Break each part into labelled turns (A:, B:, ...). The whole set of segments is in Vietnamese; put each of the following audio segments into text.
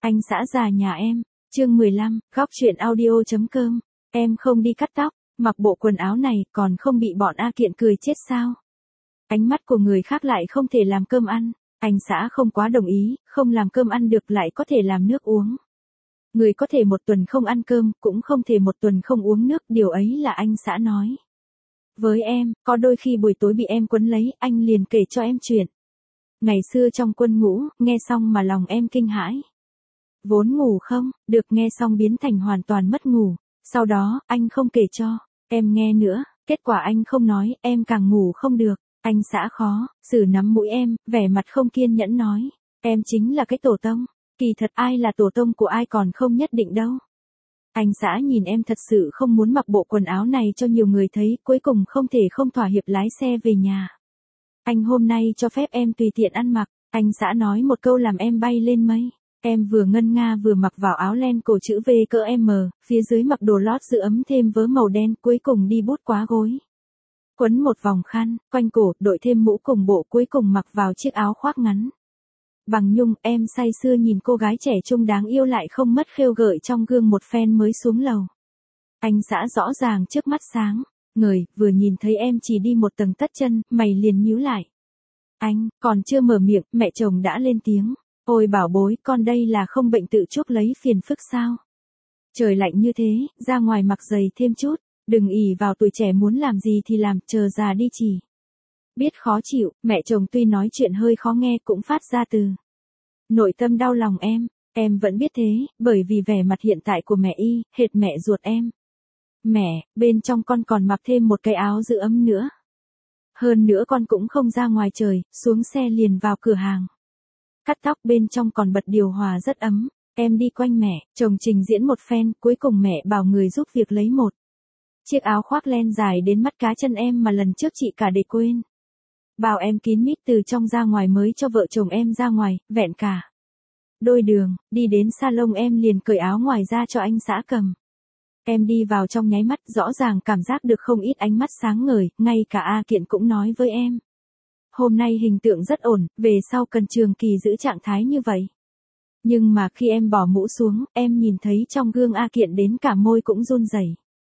A: Anh xã già nhà em, chương 15, góc truyện audio.com, em không đi cắt tóc, mặc bộ quần áo này còn không bị bọn A Kiện cười chết sao? Ánh mắt của người khác lại không thể làm cơm ăn, anh xã không quá đồng ý, không làm cơm ăn được lại có thể làm nước uống. Người có thể một tuần không ăn cơm, cũng không thể một tuần không uống nước, điều ấy là anh xã nói. Với em, có đôi khi buổi tối bị em quấn lấy, anh liền kể cho em chuyện. Ngày xưa trong quân ngũ, nghe xong mà lòng em kinh hãi. Vốn ngủ không, được nghe xong biến thành hoàn toàn mất ngủ. Sau đó, anh không kể cho em nghe nữa, kết quả anh không nói, em càng ngủ không được. Anh xã khó, xử nắm mũi em, vẻ mặt không kiên nhẫn nói. Em chính là cái tổ tông. Kỳ thật ai là tổ tông của ai còn không nhất định đâu. Anh xã nhìn em thật sự không muốn mặc bộ quần áo này cho nhiều người thấy, cuối cùng không thể không thỏa hiệp lái xe về nhà. Anh hôm nay cho phép em tùy tiện ăn mặc, anh xã nói một câu làm em bay lên mây. Em vừa ngân nga vừa mặc vào áo len cổ chữ V cỡ M, phía dưới mặc đồ lót giữ ấm thêm vớ màu đen, cuối cùng đi bút quá gối. Quấn một vòng khăn, quanh cổ, đội thêm mũ cùng bộ, cuối cùng mặc vào chiếc áo khoác ngắn. Bằng nhung, em say sưa nhìn cô gái trẻ trung đáng yêu lại không mất khêu gợi trong gương một phen mới xuống lầu. Anh xã rõ ràng trước mắt sáng, ngời, vừa nhìn thấy em chỉ đi một tầng tất chân, mày liền nhíu lại. Anh, còn chưa mở miệng, mẹ chồng đã lên tiếng. Ôi bảo bối, con đây là không bệnh tự chuốc lấy phiền phức sao? Trời lạnh như thế, ra ngoài mặc giày thêm chút, đừng ỷ vào tuổi trẻ muốn làm gì thì làm, chờ già đi chỉ. Biết khó chịu, mẹ chồng tuy nói chuyện hơi khó nghe cũng phát ra từ nội tâm đau lòng em vẫn biết thế, bởi vì vẻ mặt hiện tại của mẹ y, hệt mẹ ruột em. Mẹ, bên trong con còn mặc thêm một cái áo giữ ấm nữa. Hơn nữa con cũng không ra ngoài trời, xuống xe liền vào cửa hàng. Cắt tóc bên trong còn bật điều hòa rất ấm, em đi quanh mẹ, chồng trình diễn một phen, cuối cùng mẹ bảo người giúp việc lấy một chiếc áo khoác len dài đến mắt cá chân em mà lần trước chị cả để quên. Bảo em kín mít từ trong ra ngoài mới cho vợ chồng em ra ngoài, vẹn cả đôi đường, đi đến salon em liền cởi áo ngoài ra cho anh xã cầm. Em đi vào trong nháy mắt rõ ràng cảm giác được không ít ánh mắt sáng ngời, ngay cả A Kiện cũng nói với em. Hôm nay hình tượng rất ổn, về sau cần trường kỳ giữ trạng thái như vậy. Nhưng mà khi em bỏ mũ xuống, em nhìn thấy trong gương A Kiện đến cả môi cũng run rẩy.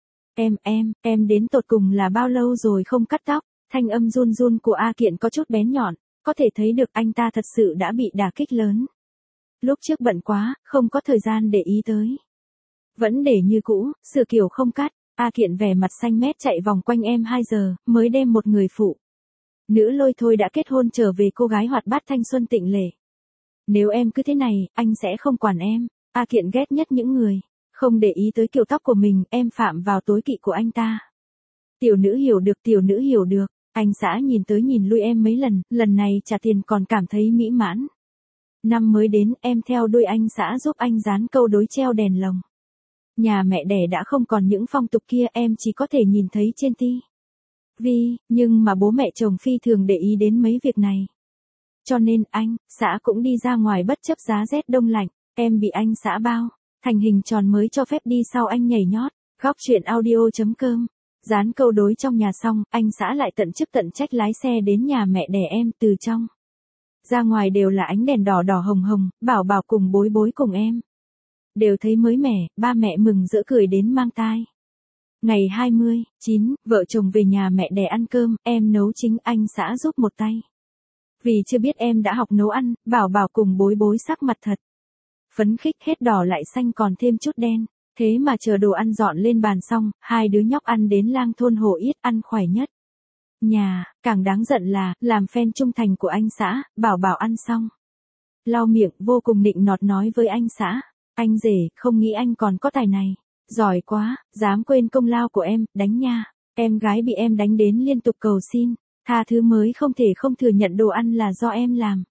A: Em đến tột cùng là bao lâu rồi không cắt tóc? Thanh âm run run của A Kiện có chút bén nhọn, có thể thấy được anh ta thật sự đã bị đả kích lớn. Lúc trước bận quá, không có thời gian để ý tới. Vẫn để như cũ, sửa kiểu không cắt, A Kiện vẻ mặt xanh mét chạy vòng quanh em 2 giờ, mới đem một người phụ nữ lôi thôi đã kết hôn trở về cô gái hoạt bát thanh xuân tịnh lệ. Nếu em cứ thế này, anh sẽ không quản em. A Kiện ghét nhất những người không để ý tới kiểu tóc của mình, em phạm vào tối kỵ của anh ta. Tiểu nữ hiểu được. Anh xã nhìn tới nhìn lui em mấy lần, lần này trả tiền còn cảm thấy mỹ mãn. Năm mới đến, em theo đuôi anh xã giúp anh dán câu đối treo đèn lồng. Nhà mẹ đẻ đã không còn những phong tục kia, em chỉ có thể nhìn thấy trên TV, nhưng mà bố mẹ chồng phi thường để ý đến mấy việc này. Cho nên anh, xã cũng đi ra ngoài bất chấp giá rét đông lạnh, em bị anh xã bao thành hình tròn mới cho phép đi sau anh nhảy nhót. Góc truyện audio.com. Dán câu đối trong nhà xong, anh xã lại tận chức tận trách lái xe đến nhà mẹ đẻ em, từ trong ra ngoài đều là ánh đèn đỏ đỏ hồng hồng, bảo bảo cùng bối bối cùng em đều thấy mới mẻ, ba mẹ mừng rỡ cười đến mang tai. Ngày 29, vợ chồng về nhà mẹ đẻ ăn cơm, em nấu chính, anh xã giúp một tay. Vì chưa biết em đã học nấu ăn, bảo bảo cùng bối bối sắc mặt thật phấn khích, hết đỏ lại xanh còn thêm chút đen. Thế mà chờ đồ ăn dọn lên bàn xong, hai đứa nhóc ăn đến lang thôn hổ yết, ăn khỏe nhất nhà. Càng đáng giận là, làm fan trung thành của anh xã, bảo bảo ăn xong lau miệng, vô cùng nịnh nọt nói với anh xã. Anh rể, không nghĩ anh còn có tài này. Giỏi quá, dám quên công lao của em, đánh nha. Em gái bị em đánh đến liên tục cầu xin tha thứ mới không thể không thừa nhận đồ ăn là do em làm.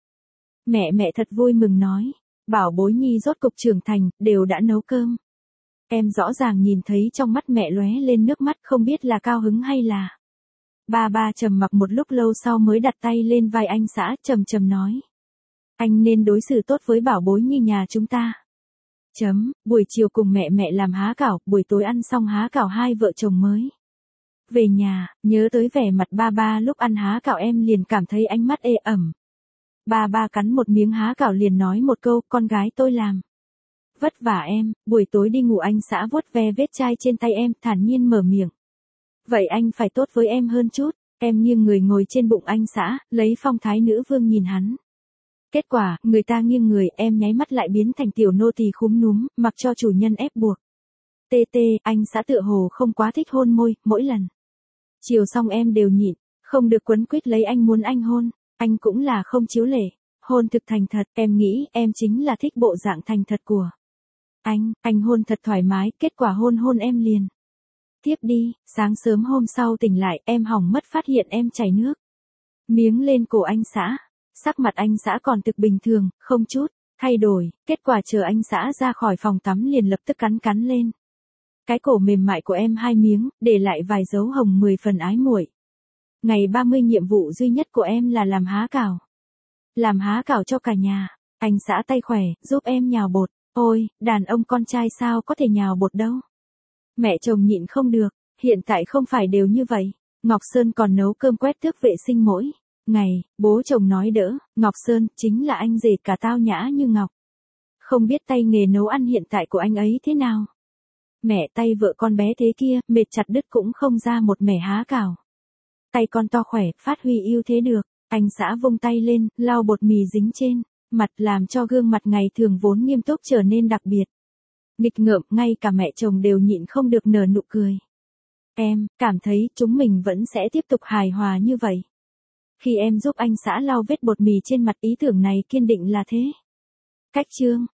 A: Mẹ thật vui mừng nói. Bảo bối nhi rốt cục trưởng thành, đều đã nấu cơm. Em rõ ràng nhìn thấy trong mắt mẹ lóe lên nước mắt, không biết là cao hứng hay là. Ba trầm mặc một lúc lâu sau mới đặt tay lên vai anh xã, trầm nói. Anh nên đối xử tốt với bảo bối như nhà chúng ta. Buổi chiều cùng mẹ làm há cảo, buổi tối ăn xong há cảo hai vợ chồng mới về nhà, nhớ tới vẻ mặt ba lúc ăn há cảo em liền cảm thấy ánh mắt ê ẩm. Ba cắn một miếng há cảo liền nói một câu, con gái tôi làm Vất vả em, buổi tối đi ngủ anh xã vuốt ve vết chai trên tay em, thản nhiên mở miệng. Vậy anh phải tốt với em hơn chút. Em nghiêng người ngồi trên bụng anh xã, lấy phong thái nữ vương nhìn hắn. Kết quả, người ta nghiêng người, em nháy mắt lại biến thành tiểu nô tỳ khúm núm, mặc cho chủ nhân ép buộc. Tê tê, anh xã tựa hồ không quá thích hôn môi, mỗi lần. Chiều xong em đều nhịn, không được quấn quýt lấy anh muốn anh hôn, anh cũng là không chiếu lệ. Hôn thực thành thật, em nghĩ em chính là thích bộ dạng thành thật của anh hôn thật thoải mái, kết quả hôn em liền. Tiếp đi, sáng sớm hôm sau tỉnh lại, em hỏng mất phát hiện em chảy nước miếng lên cổ anh xã. Sắc mặt anh xã còn thực bình thường, không chút thay đổi, kết quả chờ anh xã ra khỏi phòng tắm liền lập tức cắn lên. Cái cổ mềm mại của em 2 miếng, để lại vài dấu hồng 10 phần ái muội. Ngày 30 nhiệm vụ duy nhất của em là làm há cảo. Làm há cảo cho cả nhà. Anh xã tay khỏe, giúp em nhào bột. Ôi, đàn ông con trai sao có thể nhào bột đâu. Mẹ chồng nhịn không được, hiện tại không phải đều như vậy. Ngọc Sơn còn nấu cơm quét tước vệ sinh mỗi ngày, bố chồng nói đỡ, Ngọc Sơn chính là anh rể cả tao nhã như ngọc. Không biết tay nghề nấu ăn hiện tại của anh ấy thế nào. Mẹ tay vợ con bé thế kia, mệt chặt đứt cũng không ra một mẻ há cảo. Tay con to khỏe, phát huy ưu thế được. Anh xã vung tay lên, lau bột mì dính trên mặt làm cho gương mặt ngày thường vốn nghiêm túc trở nên đặc biệt. Nghịch ngợm, ngay cả mẹ chồng đều nhịn không được nở nụ cười. Em cảm thấy chúng mình vẫn sẽ tiếp tục hài hòa như vậy. Khi em giúp anh xã lau vết bột mì trên mặt, ý tưởng này kiên định là thế. Cách chương